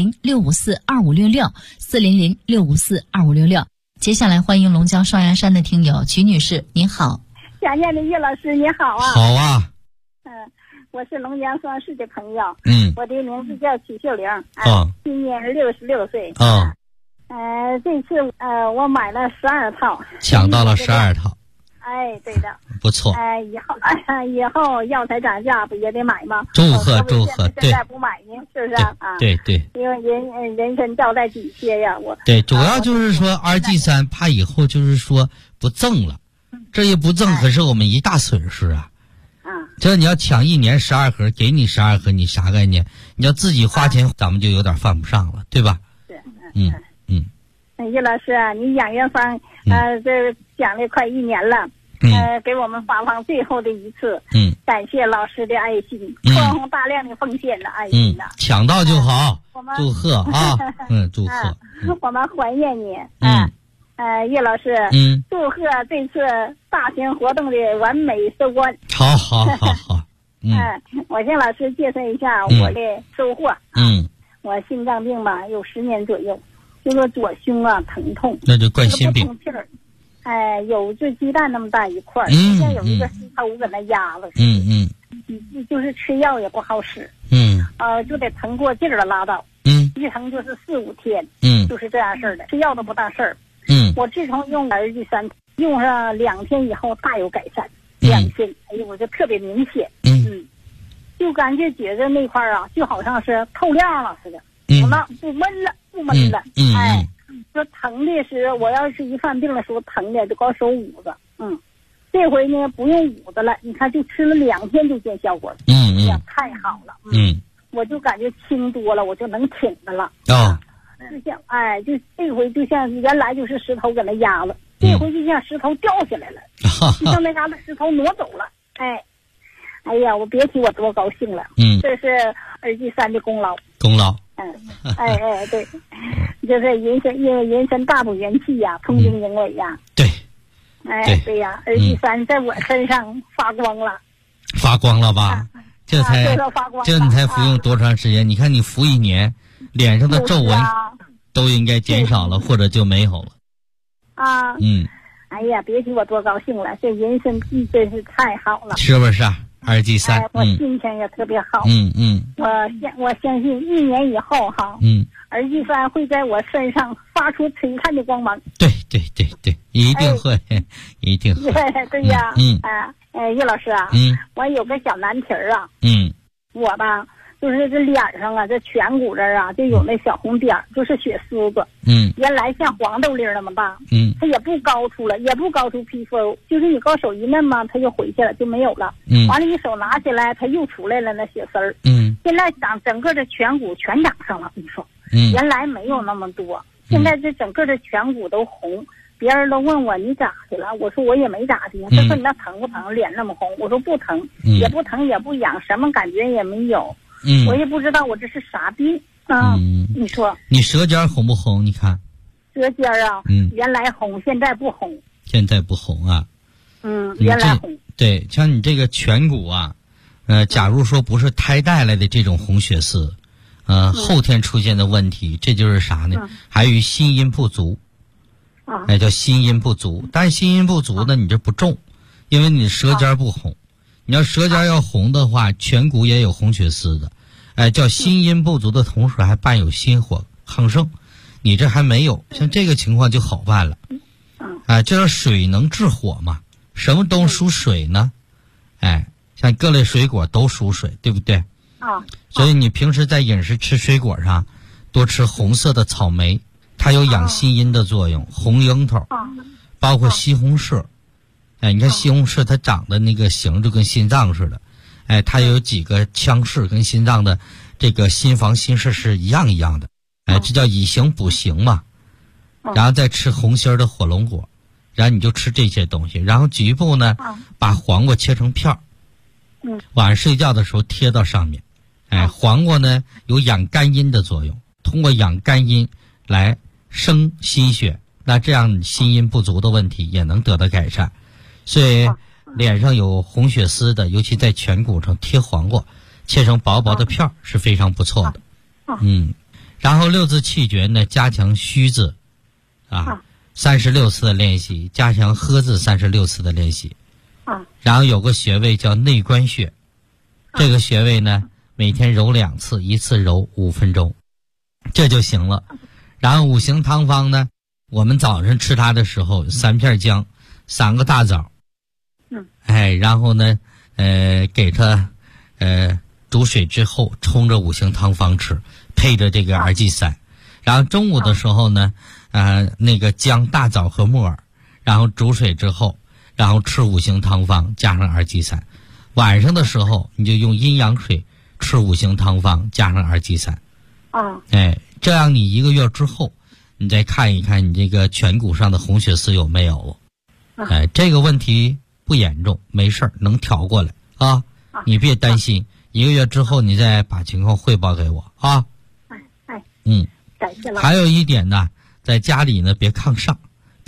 400-654-2566，400-654-2566。接下来欢迎龙江双鸭山的听友曲女士，您好。 想念的岳老师你好啊。 好啊。 我是龙江双市的朋友。我的名字叫曲秀玲。今年66岁。这次我买了12套， 抢到了12套。 对的， 不错。 以后药材涨价不也得买吗？ 祝贺！ 现在不买呢，是不是对， 因为人参照在底下呀， 对，主要就是说2剂3怕以后就是说不赠了，这一不赠可是我们一大损失啊。这你要抢1年12盒，给你12盒，你啥概念？你要自己花钱，咱们就有点犯不上了，对吧？ 岳老师啊，你养元方这讲了快1年了，给我们发放最后的一次，感谢老师的爱心，宽宏大量的奉献的爱心呐， 抢到就好，祝贺啊，祝贺， 我们怀念你，岳老师，祝贺这次大型活动的完美收官。 好， 我向老师介绍一下我的收获。我心脏病吧有10年左右。这个左胸疼痛， 那就冠心病。 有这鸡蛋那么大一块，现在有一个石头搁那压了。就是吃药也不好使。就得疼过劲儿了拉倒。一疼就是4、5天。就是这样事儿的，吃药都不大事儿。我自从用2剂3，用上2天以后大有改善。2天，我就特别明显。就感觉觉那块就好像是透亮了似的。不闷了，说疼的是，我要是一犯病的时候疼的就光手捂着，这回呢不用捂着了，你看就吃了2天就见效果了，太好了，我就感觉轻多了，我就能挺着了，就像就这回就像原来就是石头搁那压了，这回就像石头掉下来了，就像那嘎达石头挪走了， 哎呀，我别提我多高兴了。这是耳机山的功劳。 功劳。 对，就是因为人参大补元气呀，通经营伟呀。 对。 对呀，耳机山在我身上发光了。 发光了吧？这你才服用多长时间？你看你服1年，脸上的皱纹都应该减少了，或者就没有了。 哎呀，别提我多高兴了！这人参剂真是太好了， 是不是啊？耳机山， 我心情也特别好。我相信1年以后哈，耳机山会在我身上发出璀璨的光芒。 对，一定会，一定会。 对呀，叶老师啊，我有个小难题啊。我吧，就是这脸上啊，这颧骨这儿啊，就有那小红点儿，就是血丝子。原来像黄豆粒那么大。它也不高出了，也不高出皮肤，就是你高手一弄嘛，它就回去了，就没有了。完了，你手拿起来，它又出来了那血丝儿。现在整个的颧骨全长上了，你说。原来没有那么多，现在这整个的颧骨都红。别人都问我你咋的了，我说我也没咋的。他说你那疼不疼？脸那么红？我说不疼，也不疼也不痒，什么感觉也没有。我也不知道我这是啥病啊。你说你舌尖红不红？你看舌尖啊，原来红，现在不红。 现在不红啊？ 原来红。 对，像你这个颧骨啊，假如说不是胎带来的这种红血丝，后天出现的问题，这就是啥呢？还有心阴不足。叫心阴不足，但是心阴不足呢，你这不中，因为你舌尖不红。你要舌尖要红的话，颧骨也有红血丝的，叫心阴不足的同时还伴有心火亢盛，你这还没有，像这个情况就好办了。这叫水能制火嘛，什么都属水呢？像各类水果都属水，对不对？所以你平时在饮食吃水果上，多吃红色的草莓。它有养心阴的作用，红樱桃，包括西红柿，你看西红柿它长的那个形就跟心脏似的，它有几个腔室跟心脏的这个心房心室是一样的，这叫以形补形嘛。然后再吃红心的火龙果，然后你就吃这些东西，然后局部呢把黄瓜切成片儿，晚上睡觉的时候贴到上面，黄瓜呢有养肝阴的作用，通过养肝阴来生心血，那这样心阴不足的问题也能得到改善。所以脸上有红血丝的，尤其在颧骨上贴黄瓜，切成薄薄的片儿是非常不错的。然后6字气诀呢，加强虚字36次的练习，加强呵字36次的练习。然后有个穴位叫内关穴，这个穴位呢每天揉2次，一次揉5分钟，这就行了。然后5行汤方呢，我们早上吃它的时候，3片姜，3个大枣，然后呢，给它煮水之后冲着5行汤方吃，配着这个耳剂散。然后中午的时候呢，那个姜、大枣和木耳，然后煮水之后，然后吃5行汤方加上耳剂散。晚上的时候你就用阴阳水吃5行汤方加上耳剂散。这样你1个月之后，你再看一看你这个颧骨上的红血丝有没有了。这个问题不严重，没事儿，能调过来啊。你别担心，1个月之后你再把情况汇报给我啊。 感谢了。 还有一点呢，在家里呢别抗上